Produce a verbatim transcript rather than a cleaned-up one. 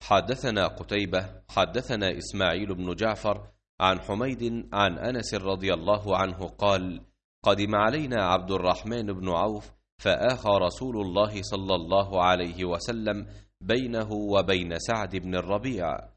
حدثنا قتيبة حدثنا إسماعيل بن جعفر عن حميد عن أنس رضي الله عنه قال: قدم علينا عبد الرحمن بن عوف فآخى رسول الله صلى الله عليه وسلم بينه وبين سعد بن الربيع،